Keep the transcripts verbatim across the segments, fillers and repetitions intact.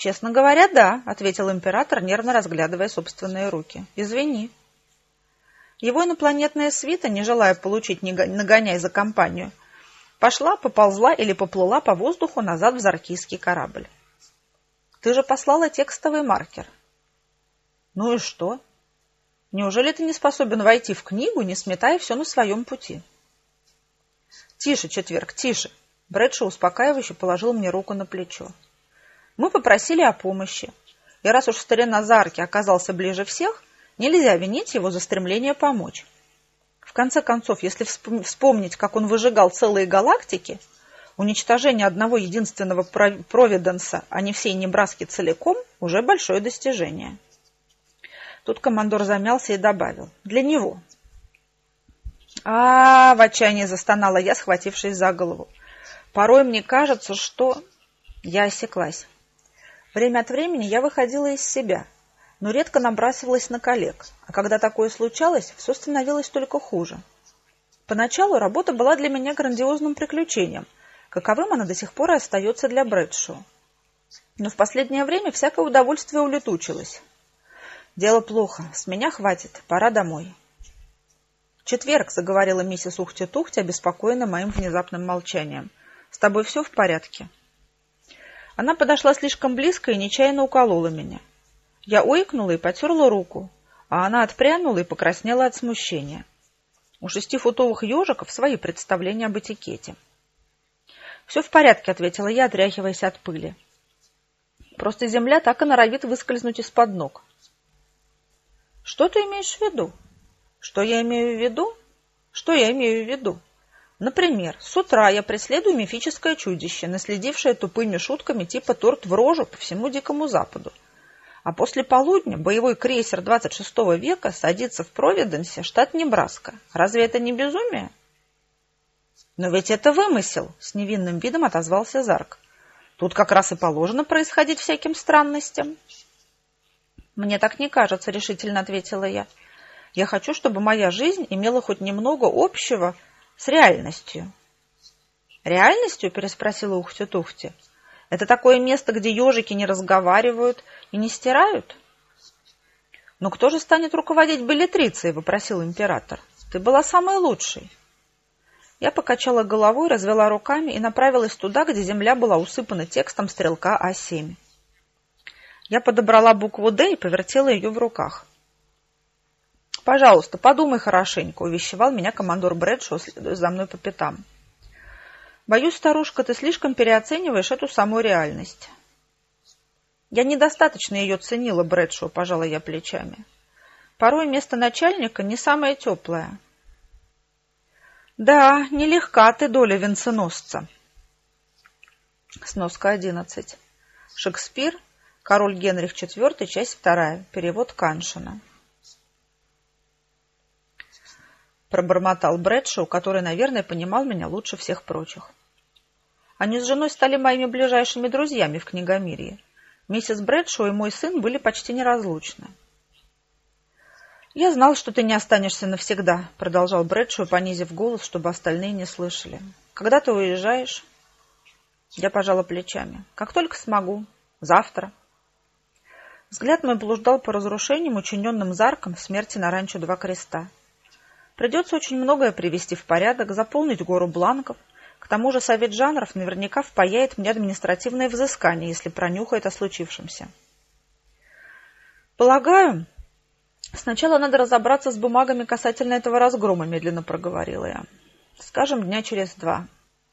«Честно говоря, да», — ответил император, нервно разглядывая собственные руки. «Извини». Его инопланетная свита, не желая получить нагоняй за компанию, пошла, поползла или поплыла по воздуху назад в заркийский корабль. «Ты же послала текстовый маркер». «Ну и что? Неужели ты не способен войти в книгу, не сметая все на своем пути?» «Тише, Четверг, тише!» Брэдшоу успокаивающе положил мне руку на плечо. «Мы попросили о помощи, и раз уж старина Зарки оказался ближе всех, нельзя винить его за стремление помочь. В конце концов, если вспомнить, как он выжигал целые галактики, уничтожение одного единственного Провиденса, а не всей Небраски целиком, уже большое достижение». Тут командор замялся и добавил: «Для него». А, -а, -а, в отчаянии застонала я, схватившись за голову. «Порой мне кажется, что...» Я осеклась. Время от времени я выходила из себя, но редко набрасывалась на коллег, а когда такое случалось, все становилось только хуже. Поначалу работа была для меня грандиозным приключением, каковым она до сих пор и остается для Брэдшоу. Но в последнее время всякое удовольствие улетучилось. «Дело плохо, с меня хватит, пора домой». «Четверг», — заговорила миссис Ухти-Тухти, обеспокоенная моим внезапным молчанием. «С тобой все в порядке?» Она подошла слишком близко и нечаянно уколола меня. Я ойкнула и потерла руку, а она отпрянула и покраснела от смущения. У шестифутовых ежиков свои представления об этикете. «Все в порядке», — ответила я, отряхиваясь от пыли. «Просто земля так и норовит выскользнуть из-под ног». «Что ты имеешь в виду?» «Что я имею в виду? Что я имею в виду? Например, с утра я преследую мифическое чудище, наследившее тупыми шутками типа торт в рожу по всему Дикому Западу. А после полудня боевой крейсер двадцать шестого века садится в Провиденсе, штат Небраска. Разве это не безумие?» «Но ведь это вымысел», — с невинным видом отозвался Зарк. «Тут как раз и положено происходить всяким странностям». «Мне так не кажется», — решительно ответила я. «Я хочу, чтобы моя жизнь имела хоть немного общего с реальностью». «Реальностью?» — переспросила Ухти-Тухти. «Это такое место, где ежики не разговаривают и не стирают?» «Но кто же станет руководить беллетрицией?» — вопросил император. «Ты была самой лучшей». Я покачала головой, развела руками и направилась туда, где земля была усыпана текстом стрелка А семь. Я подобрала букву «Д» и повертела ее в руках. «Пожалуйста, подумай хорошенько», — увещевал меня командор Брэдшоу, следуя за мной по пятам. «Боюсь, старушка, ты слишком переоцениваешь эту саму реальность». «Я недостаточно ее ценила, Брэдшоу», — пожала я плечами. «Порой место начальника не самое теплое». «Да, нелегка ты доля венценосца». Сноска одиннадцать. Шекспир, Король Генрих четвёртый, часть вторая. Перевод Каншина. Пробормотал Брэдшоу, который, наверное, понимал меня лучше всех прочих. Они с женой стали моими ближайшими друзьями в книгомирье. Миссис Брэдшоу и мой сын были почти неразлучны. «Я знал, что ты не останешься навсегда», — продолжал Брэдшоу, понизив голос, чтобы остальные не слышали. «Когда ты уезжаешь?» Я пожала плечами. «Как только смогу. Завтра». Взгляд мой блуждал по разрушениям, учиненным Зарком в смерти на ранчо Два Креста. Придется очень многое привести в порядок, заполнить гору бланков. К тому же совет жанров наверняка впаяет мне административное взыскание, если пронюхает о случившемся. «Полагаю, сначала надо разобраться с бумагами касательно этого разгрома», — медленно проговорила я. «Скажем, дня через два».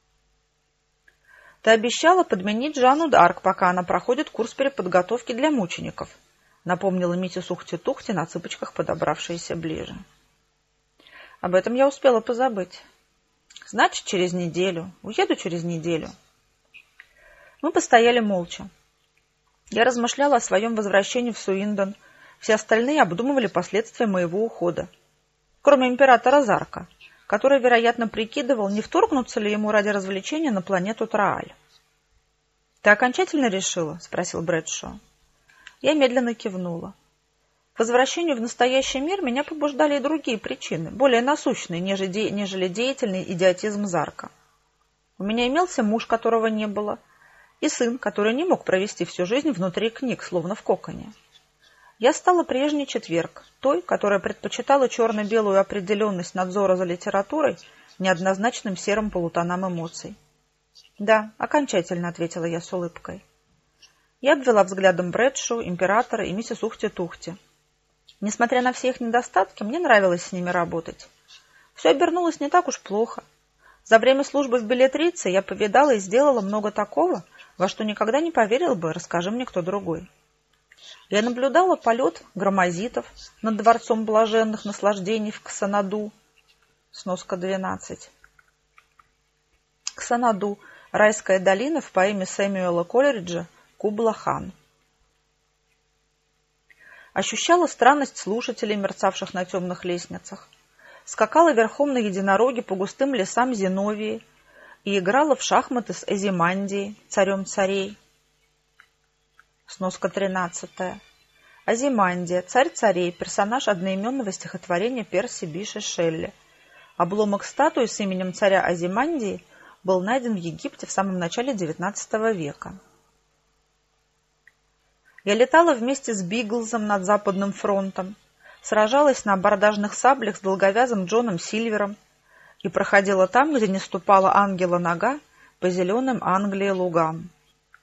«Ты обещала подменить Жанну д'Арк, пока она проходит курс переподготовки для мучеников», — напомнила миссис Ухти-Тухти, на цыпочках подобравшаяся ближе. «Об этом я успела позабыть. Значит, через неделю. Уеду через неделю». Мы постояли молча. Я размышляла о своем возвращении в Суиндон. Все остальные обдумывали последствия моего ухода. Кроме императора Зарка, который, вероятно, прикидывал, не вторгнуться ли ему ради развлечения на планету Трааль. «Ты окончательно решила?» — спросил Брэдшоу. Я медленно кивнула. К возвращению в настоящий мир меня побуждали и другие причины, более насущные, нежели деятельный идиотизм Зарка. У меня имелся муж, которого не было. и сын, который не мог провести всю жизнь внутри книг, словно в коконе. Я стала прежней Четверг, той, которая предпочитала черно-белую определенность надзора за литературой неоднозначным серым полутонам эмоций. «Да, окончательно», — ответила я с улыбкой. Я обвела взглядом Брэдшоу, Императора и миссис Ухти-Тухти. Несмотря на все их недостатки, мне нравилось с ними работать. Все обернулось не так уж плохо. За время службы в билетрице я повидала и сделала много такого, во что никогда не поверил бы, расскажи мне кто другой. Я наблюдала полет громозитов над дворцом блаженных наслаждений в Ксанаду. Сноска двенадцать. Ксанаду – райская долина в поэме Сэмюэла Колериджа «Кубла-хан». Ощущала странность слушателей, мерцавших на темных лестницах. Скакала верхом на единороге по густым лесам Зиновии и играла в шахматы с Азимандией, царем царей. Сноска тринадцатая. Азимандия, царь царей, персонаж одноименного стихотворения Перси Биши Шелли. Обломок статуи с именем царя Азимандии был найден в Египте в самом начале девятнадцатого века. Я летала вместе с Биглзом над Западным фронтом, сражалась на абордажных саблях с долговязым Джоном Сильвером и проходила там, где не ступала ангела нога, по зеленым Англии лугам.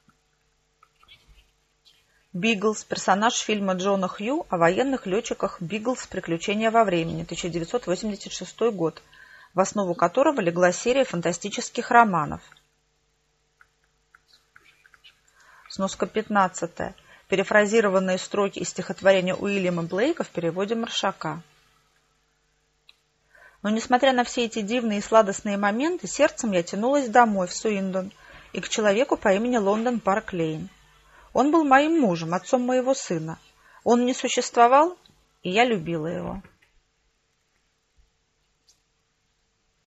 Биглз – персонаж фильма Джона Хью о военных летчиках «Биглз. Приключения во времени», тысяча девятьсот восемьдесят шестой год, в основу которого легла серия фантастических романов. Сноска пятнадцатая. Перефразированные строки из стихотворения Уильяма Блейка в переводе Маршака. Но, несмотря на все эти дивные и сладостные моменты, сердцем я тянулась домой, в Суиндон, и к человеку по имени Лондон Парк Лейн. Он был моим мужем, отцом моего сына. Он не существовал, и я любила его.